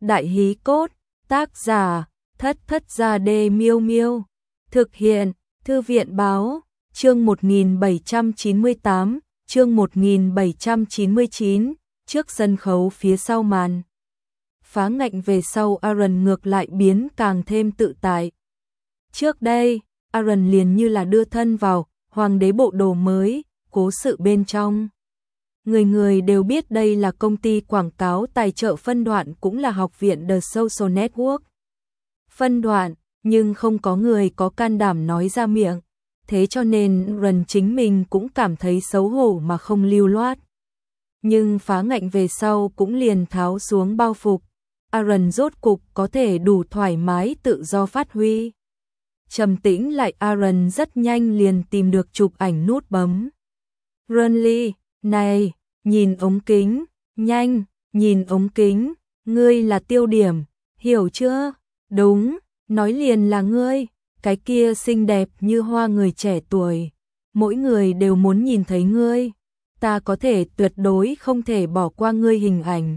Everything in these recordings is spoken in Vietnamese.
Đại hí cốt, tác giả, Thất Thất Gia Đê Miêu Miêu. Thực hiện, Thư viện báo, chương 1798, chương 1799, trước sân khấu phía sau màn. Phá ngạnh về sau Aaron ngược lại biến càng thêm tự tại. Trước đây, Aaron liền như là đưa thân vào hoàng đế bộ đồ mới, cố sự bên trong. Người người đều biết đây là công ty quảng cáo tài trợ phân đoạn, cũng là học viện The Social Network. Phân đoạn, nhưng không có người có can đảm nói ra miệng. Thế cho nên Aaron chính mình cũng cảm thấy xấu hổ mà không lưu loát. Nhưng phá ngạnh về sau cũng liền tháo xuống bao phục. Aaron rốt cục có thể đủ thoải mái tự do phát huy. Trầm tĩnh lại, Aaron rất nhanh liền tìm được chụp ảnh nút bấm. Runly, này, nhìn ống kính, nhanh, nhìn ống kính, ngươi là tiêu điểm, hiểu chưa? Đúng, nói liền là ngươi, cái kia xinh đẹp như hoa người trẻ tuổi. Mỗi người đều muốn nhìn thấy ngươi, ta có thể tuyệt đối không thể bỏ qua ngươi hình ảnh.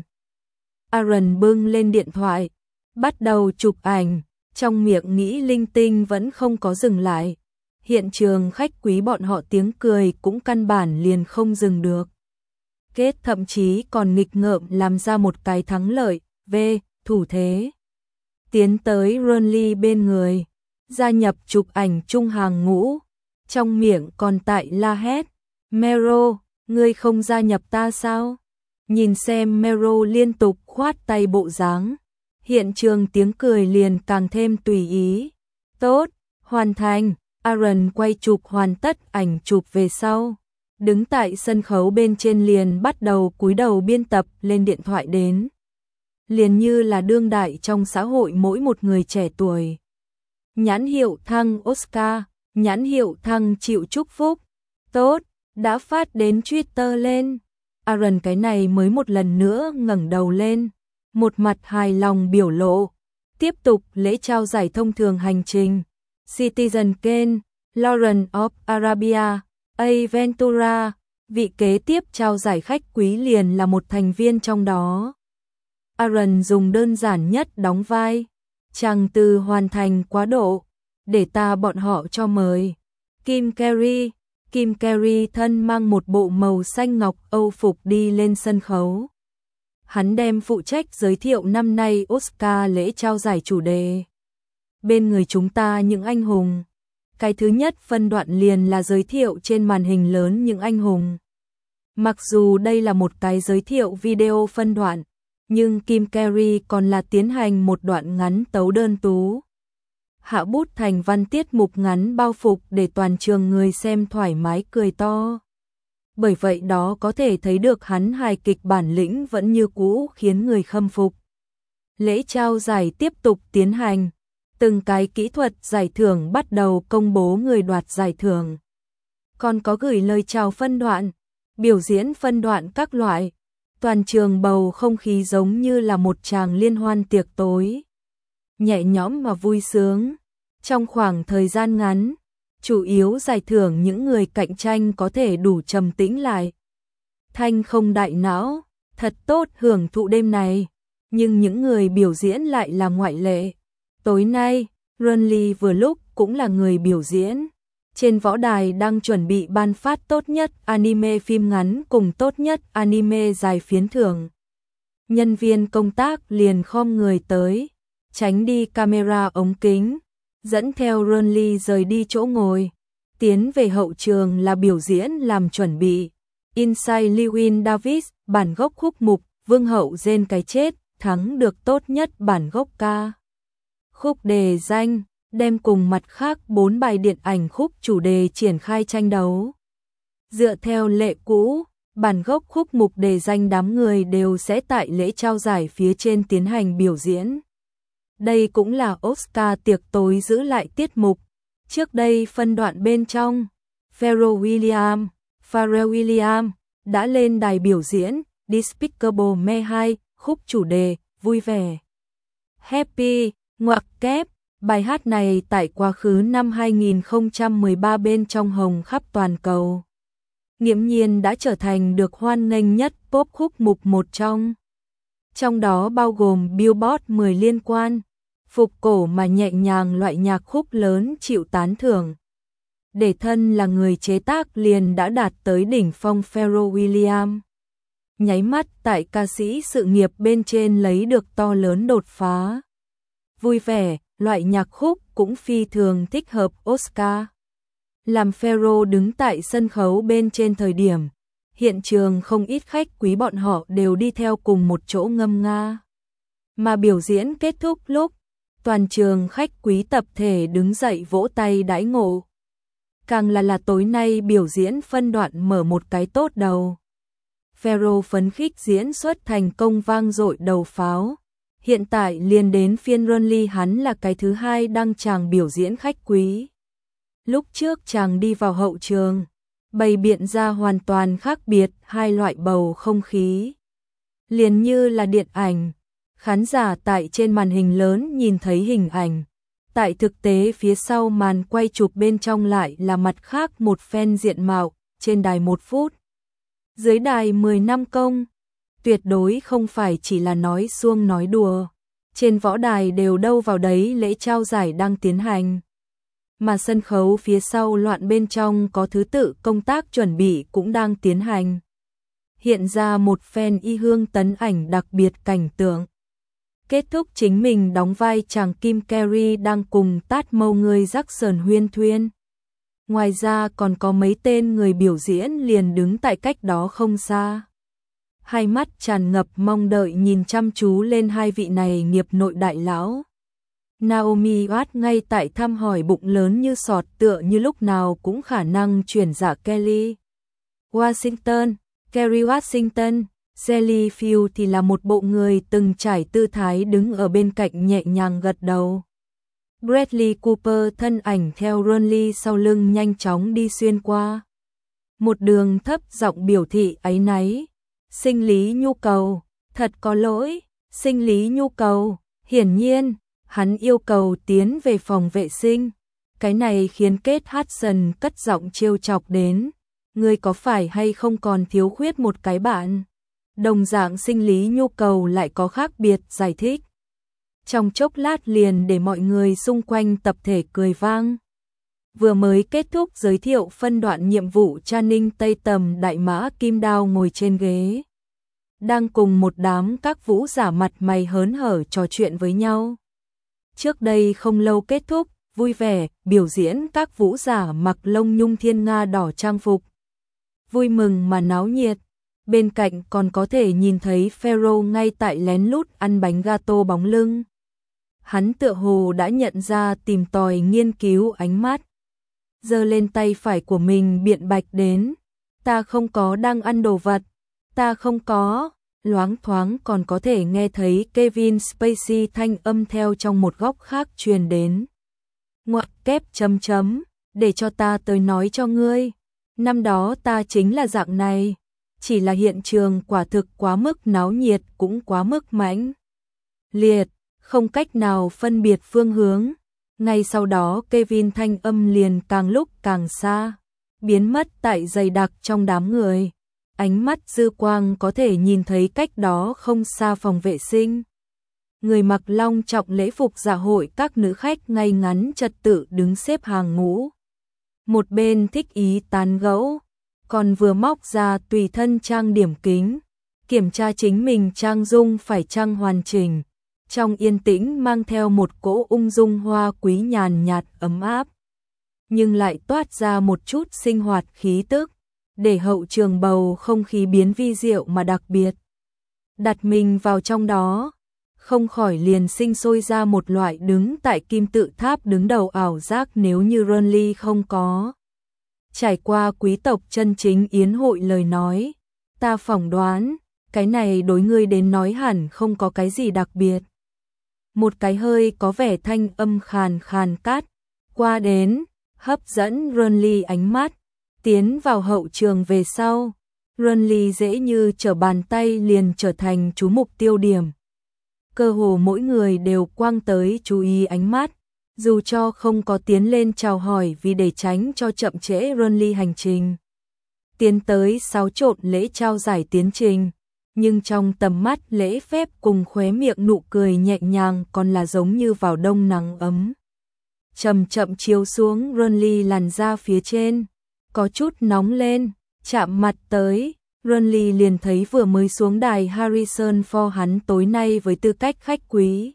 Aaron bưng lên điện thoại, bắt đầu chụp ảnh, trong miệng nghĩ linh tinh vẫn không có dừng lại. Hiện trường khách quý bọn họ tiếng cười cũng căn bản liền không dừng được. Kết thậm chí còn nghịch ngợm làm ra một cái thắng lợi, thủ thế. Tiến tới Runly bên người, gia nhập chụp ảnh chung hàng ngũ, trong miệng còn tại la hét, Mero, ngươi không gia nhập ta sao? Nhìn xem Mero liên tục khoát tay bộ dáng, hiện trường tiếng cười liền càng thêm tùy ý. Tốt, hoàn thành. Aaron quay chụp hoàn tất ảnh chụp về sau, đứng tại sân khấu bên trên liền bắt đầu cúi đầu biên tập lên điện thoại đến. Liền như là đương đại trong xã hội mỗi một người trẻ tuổi. Nhãn hiệu thăng Oscar, nhãn hiệu thăng chịu chúc phúc. Tốt, đã phát đến Twitter lên. Aaron cái này mới một lần nữa ngẩng đầu lên, một mặt hài lòng biểu lộ. Tiếp tục lễ trao giải thông thường hành trình. Citizen Kane, Lawrence of Arabia, A. Ventura, vị kế tiếp trao giải khách quý liền là một thành viên trong đó. Aaron dùng đơn giản nhất đóng vai, chàng từ hoàn thành quá độ, để ta bọn họ cho mời. Kim Carrey thân mang một bộ màu xanh ngọc Âu phục đi lên sân khấu. Hắn đem phụ trách giới thiệu năm nay Oscar lễ trao giải chủ đề. Bên người chúng ta những anh hùng. Cái thứ nhất phân đoạn liền là giới thiệu trên màn hình lớn những anh hùng. Mặc dù đây là một cái giới thiệu video phân đoạn, nhưng Kim Carrey còn là tiến hành một đoạn ngắn tấu đơn tú. Hạ bút thành văn tiết mục ngắn bao phục để toàn trường người xem thoải mái cười to. Bởi vậy đó có thể thấy được hắn hài kịch bản lĩnh vẫn như cũ khiến người khâm phục. Lễ trao giải tiếp tục tiến hành. Từng cái kỹ thuật giải thưởng bắt đầu công bố người đoạt giải thưởng. Còn có gửi lời chào phân đoạn, biểu diễn phân đoạn các loại. Toàn trường bầu không khí giống như là một tràng liên hoan tiệc tối. Nhẹ nhõm mà vui sướng. Trong khoảng thời gian ngắn, chủ yếu giải thưởng những người cạnh tranh có thể đủ trầm tĩnh lại. Thanh không đại não, thật tốt hưởng thụ đêm này. Nhưng những người biểu diễn lại là ngoại lệ. Tối nay, Runly vừa lúc cũng là người biểu diễn. Trên võ đài đang chuẩn bị ban phát tốt nhất anime phim ngắn cùng tốt nhất anime dài phiến thưởng. Nhân viên công tác liền khom người tới, tránh đi camera ống kính, dẫn theo Runly rời đi chỗ ngồi. Tiến về hậu trường là biểu diễn làm chuẩn bị. Inside Llewyn Davis, bản gốc khúc mục, Vương hậu Jane cái chết, thắng được tốt nhất bản gốc ca. Khúc đề danh, đem cùng mặt khác 4 bài điện ảnh khúc chủ đề triển khai tranh đấu. Dựa theo lệ cũ, bản gốc khúc mục đề danh đám người đều sẽ tại lễ trao giải phía trên tiến hành biểu diễn. Đây cũng là Oscar tiệc tối giữ lại tiết mục. Trước đây phân đoạn bên trong, Pharrell Williams đã lên đài biểu diễn Despicable Me 2, khúc chủ đề, vui vẻ. Happy, ngoặc kép, bài hát này tại quá khứ năm 2013 bên trong hồng khắp toàn cầu. Nghiễm nhiên đã trở thành được hoan nghênh nhất pop khúc mục một trong. trong đó bao gồm Billboard 10 liên quan, phục cổ mà nhẹ nhàng loại nhạc khúc lớn chịu tán thưởng. Để thân là người chế tác liền đã đạt tới đỉnh phong Pharrell Williams. Nháy mắt tại ca sĩ sự nghiệp bên trên lấy được to lớn đột phá. Vui vẻ, loại nhạc khúc cũng phi thường thích hợp Oscar. Làm Pharrell đứng tại sân khấu bên trên thời điểm, hiện trường không ít khách quý bọn họ đều đi theo cùng một chỗ ngâm nga. Mà biểu diễn kết thúc lúc, toàn trường khách quý tập thể đứng dậy vỗ tay đãi ngộ. Càng là tối nay biểu diễn phân đoạn mở một cái tốt đầu. Pharrell phấn khích diễn xuất thành công vang dội đầu pháo. Hiện tại liền đến phiên Ronly, hắn là cái thứ hai đăng tràng biểu diễn khách quý. Lúc trước chàng đi vào hậu trường, bày biện ra hoàn toàn khác biệt hai loại bầu không khí. Liền như là điện ảnh, khán giả tại trên màn hình lớn nhìn thấy hình ảnh. Tại thực tế phía sau màn quay chụp bên trong lại là mặt khác một fan diện mạo, trên đài 1 phút. Dưới đài 10 năm công, tuyệt đối không phải chỉ là nói suông nói đùa. Trên võ đài đều đâu vào đấy lễ trao giải đang tiến hành. Mà sân khấu phía sau loạn bên trong có thứ tự công tác chuẩn bị cũng đang tiến hành. Hiện ra một fan y hương tấn ảnh đặc biệt cảnh tượng. Kết thúc chính mình đóng vai chàng Kim Carey đang cùng tát mâu người Jackson huyên thuyên. Ngoài ra còn có mấy tên người biểu diễn liền đứng tại cách đó không xa. Hai mắt tràn ngập mong đợi nhìn chăm chú lên hai vị này nghiệp nội đại lão. Naomi Watts ngay tại thăm hỏi bụng lớn như sọt tựa như lúc nào cũng khả năng chuyển giả Kelly Washington, Kerry Washington. Sally Field thì là một bộ người từng trải tư thái đứng ở bên cạnh nhẹ nhàng gật đầu. Bradley Cooper thân ảnh theo Ronly sau lưng nhanh chóng đi xuyên qua. Một đường thấp giọng biểu thị áy náy. Sinh lý nhu cầu, thật có lỗi, sinh lý nhu cầu. Hiển nhiên, hắn yêu cầu tiến về phòng vệ sinh. Cái này khiến Kate Hudson cất giọng trêu chọc đến. Ngươi có phải hay không còn thiếu khuyết một cái bạn? Đồng dạng sinh lý nhu cầu lại có khác biệt giải thích. Trong chốc lát liền để mọi người xung quanh tập thể cười vang. Vừa mới kết thúc giới thiệu phân đoạn nhiệm vụ, Channing Tatum đại mã kim đao ngồi trên ghế. Đang cùng một đám các vũ giả mặt mày hớn hở trò chuyện với nhau. Trước đây không lâu kết thúc, vui vẻ, biểu diễn các vũ giả mặc lông nhung thiên nga đỏ trang phục. Vui mừng mà náo nhiệt. Bên cạnh còn có thể nhìn thấy Pharrell ngay tại lén lút ăn bánh gato bóng lưng. Hắn tựa hồ đã nhận ra tìm tòi nghiên cứu ánh mắt. Giơ lên tay phải của mình biện bạch đến. Ta không có đang ăn đồ vật. Ta không có. Loáng thoáng còn có thể nghe thấy Kevin Spacey thanh âm theo trong một góc khác truyền đến. Ngoặc kép chấm chấm. Để cho ta tới nói cho ngươi. Năm đó ta chính là dạng này. Chỉ là hiện trường quả thực quá mức náo nhiệt cũng quá mức mãnh liệt, không cách nào phân biệt phương hướng. Ngay sau đó Kevin thanh âm liền càng lúc càng xa, biến mất tại dày đặc trong đám người. Ánh mắt dư quang có thể nhìn thấy cách đó không xa phòng vệ sinh. Người mặc long trọng lễ phục dạ hội các nữ khách ngay ngắn trật tự đứng xếp hàng ngũ. Một bên thích ý tán gẫu, còn vừa móc ra tùy thân trang điểm kính, kiểm tra chính mình trang dung phải chăng hoàn chỉnh. Trong yên tĩnh mang theo một cỗ ung dung hoa quý nhàn nhạt ấm áp, nhưng lại toát ra một chút sinh hoạt khí tức, để hậu trường bầu không khí biến vi diệu mà đặc biệt. Đặt mình vào trong đó, không khỏi liền sinh sôi ra một loại đứng tại kim tự tháp đứng đầu ảo giác. Nếu như Ronly không có trải qua quý tộc chân chính yến hội lời nói, ta phỏng đoán, cái này đối ngươi đến nói hẳn không có cái gì đặc biệt. Một cái hơi có vẻ thanh âm khàn khàn cát qua đến, hấp dẫn Ronly ánh mắt, tiến vào hậu trường về sau. Ronly dễ như trở bàn tay liền trở thành chú mục tiêu điểm. Cơ hồ mỗi người đều quăng tới chú ý ánh mắt. Dù cho không có tiến lên chào hỏi vì để tránh cho chậm trễ Ronly hành trình. Tiến tới xáo trộn lễ trao giải tiến trình. nhưng trong tầm mắt lễ phép cùng khóe miệng nụ cười nhẹ nhàng còn là giống như vào đông nắng ấm. Chậm chậm chiếu xuống Renly làn da phía trên, có chút nóng lên, chạm mặt tới, Renly liền thấy vừa mới xuống đài Harrison Ford hắn tối nay với tư cách khách quý.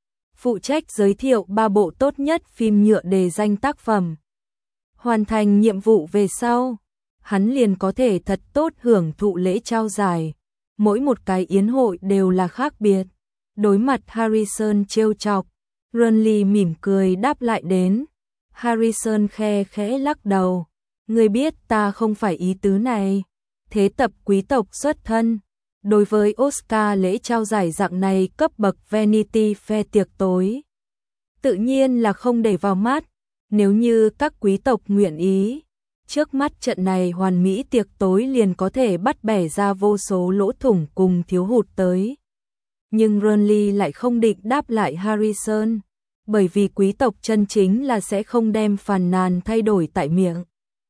Phụ trách giới thiệu 3 bộ tốt nhất phim nhựa đề danh tác phẩm. Hoàn thành nhiệm vụ về sau, hắn liền có thể thật tốt hưởng thụ lễ trao giải. Mỗi một cái yến hội đều là khác biệt. Đối mặt Harrison trêu chọc, Renly mỉm cười đáp lại đến. Harrison khe khẽ lắc đầu. Ngươi biết ta không phải ý tứ này. Thế tập quý tộc xuất thân. Đối với Oscar lễ trao giải dạng này cấp bậc Vanity Fair tiệc tối, tự nhiên là không để vào mắt. Nếu như các quý tộc nguyện ý, trước mắt trận này hoàn mỹ tiệc tối liền có thể bắt bẻ ra vô số lỗ thủng cùng thiếu hụt tới. Nhưng Renly lại không định đáp lại Harrison, bởi vì quý tộc chân chính là sẽ không đem phàn nàn thay đổi tại miệng.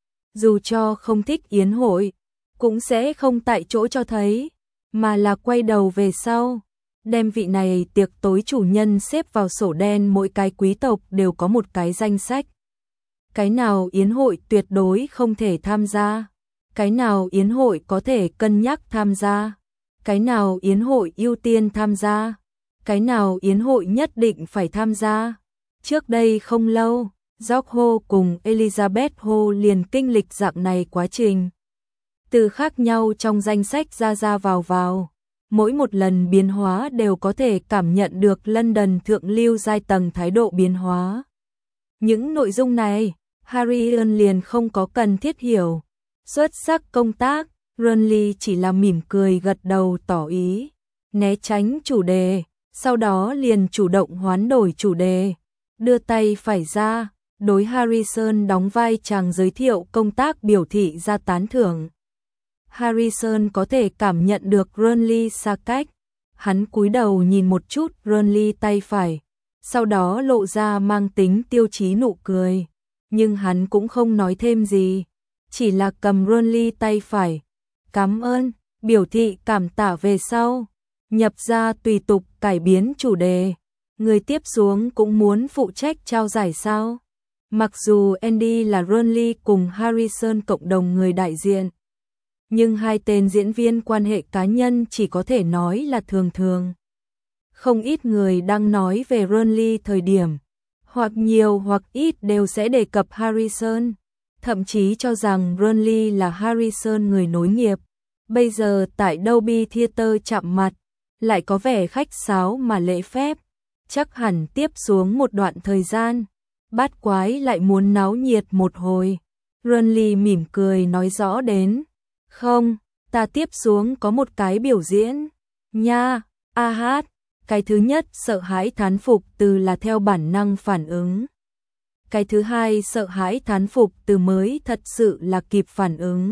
Dù cho không thích yến hội, cũng sẽ không tại chỗ cho thấy, mà là quay đầu về sau, đem vị này tiệc tối chủ nhân xếp vào sổ đen. Mỗi cái quý tộc đều có một cái danh sách. Cái nào yến hội tuyệt đối không thể tham gia, cái nào yến hội có thể cân nhắc tham gia, cái nào yến hội ưu tiên tham gia, cái nào yến hội nhất định phải tham gia. Trước đây không lâu, George Ho cùng Elizabeth Ho liền kinh lịch dạng này quá trình. Từ khác nhau trong danh sách ra vào, mỗi một lần biến hóa đều có thể cảm nhận được London thượng lưu giai tầng thái độ biến hóa. Những nội dung này, Harrison liền không có cần thiết hiểu. Xuất sắc công tác, Renly chỉ là mỉm cười gật đầu tỏ ý, né tránh chủ đề, sau đó liền chủ động hoán đổi chủ đề, đưa tay phải ra, đối Harrison đóng vai chàng giới thiệu công tác biểu thị ra tán thưởng. Harrison có thể cảm nhận được Renly xa cách, hắn cúi đầu nhìn một chút Renly tay phải, sau đó lộ ra mang tính tiêu chí nụ cười, nhưng hắn cũng không nói thêm gì, chỉ là cầm Renly tay phải, cảm ơn, biểu thị cảm tạ về sau, nhập ra tùy tục cải biến chủ đề. Người tiếp xuống cũng muốn phụ trách trao giải sao? Mặc dù Andy là Renly cùng Harrison cộng đồng người đại diện, nhưng hai tên diễn viên quan hệ cá nhân chỉ có thể nói là thường thường. Không ít người đang nói về Renly thời điểm, hoặc nhiều hoặc ít đều sẽ đề cập Harrison, thậm chí cho rằng Renly là Harrison người nối nghiệp. Bây giờ tại Dolby Theatre chạm mặt, lại có vẻ khách sáo mà lễ phép, chắc hẳn tiếp xuống một đoạn thời gian, bát quái lại muốn náo nhiệt một hồi. Renly mỉm cười nói rõ đến, không, ta tiếp xuống có một cái biểu diễn, nha, hát. Cái thứ nhất sợ hãi thán phục từ là theo bản năng phản ứng. Cái thứ hai sợ hãi thán phục từ mới thật sự là kịp phản ứng.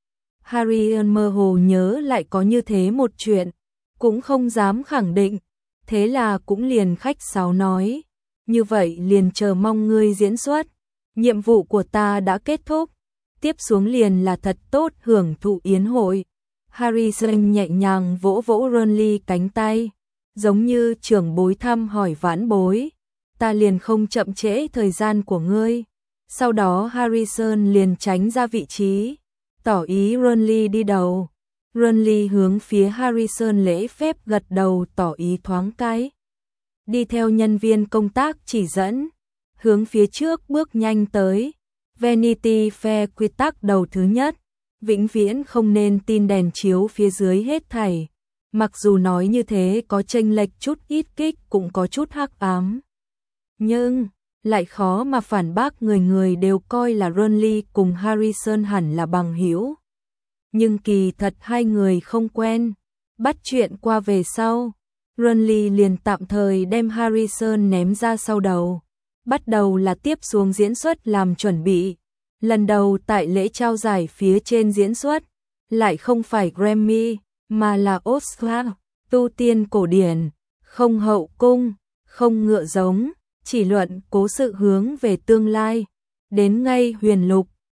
Harry mơ hồ nhớ lại có như thế một chuyện, cũng không dám khẳng định, thế là cũng liền khách sáo nói, như vậy liền chờ mong ngươi diễn xuất, nhiệm vụ của ta đã kết thúc, tiếp xuống liền là thật tốt hưởng thụ yến hội. Harrison nhẹ nhàng vỗ vỗ Renly cánh tay, giống như trưởng bối thăm hỏi vãn bối, ta liền không chậm trễ thời gian của ngươi. Sau đó Harrison liền tránh ra vị trí, tỏ ý Renly đi đầu. Renly hướng phía Harrison lễ phép gật đầu tỏ ý thoáng cái. Đi theo nhân viên công tác chỉ dẫn, hướng phía trước bước nhanh tới. Vanity Fair quy tắc đầu thứ nhất, vĩnh viễn không nên tin đèn chiếu phía dưới hết thảy. Mặc dù nói như thế có chênh lệch chút ít kích cũng có chút hắc ám. Nhưng, lại khó mà phản bác, người người đều coi là Renly cùng Harrison hẳn là bằng hữu. Nhưng kỳ thật hai người không quen. Bắt chuyện qua về sau, Renly liền tạm thời đem Harrison ném ra sau đầu. Bắt đầu là tiếp xuống diễn xuất làm chuẩn bị. Lần đầu tại lễ trao giải phía trên diễn xuất, lại không phải Grammy, mà là Oscar, tu tiên cổ điển, không hậu cung, không ngựa giống, chỉ luận cố sự hướng về tương lai. Đến ngay huyền lục,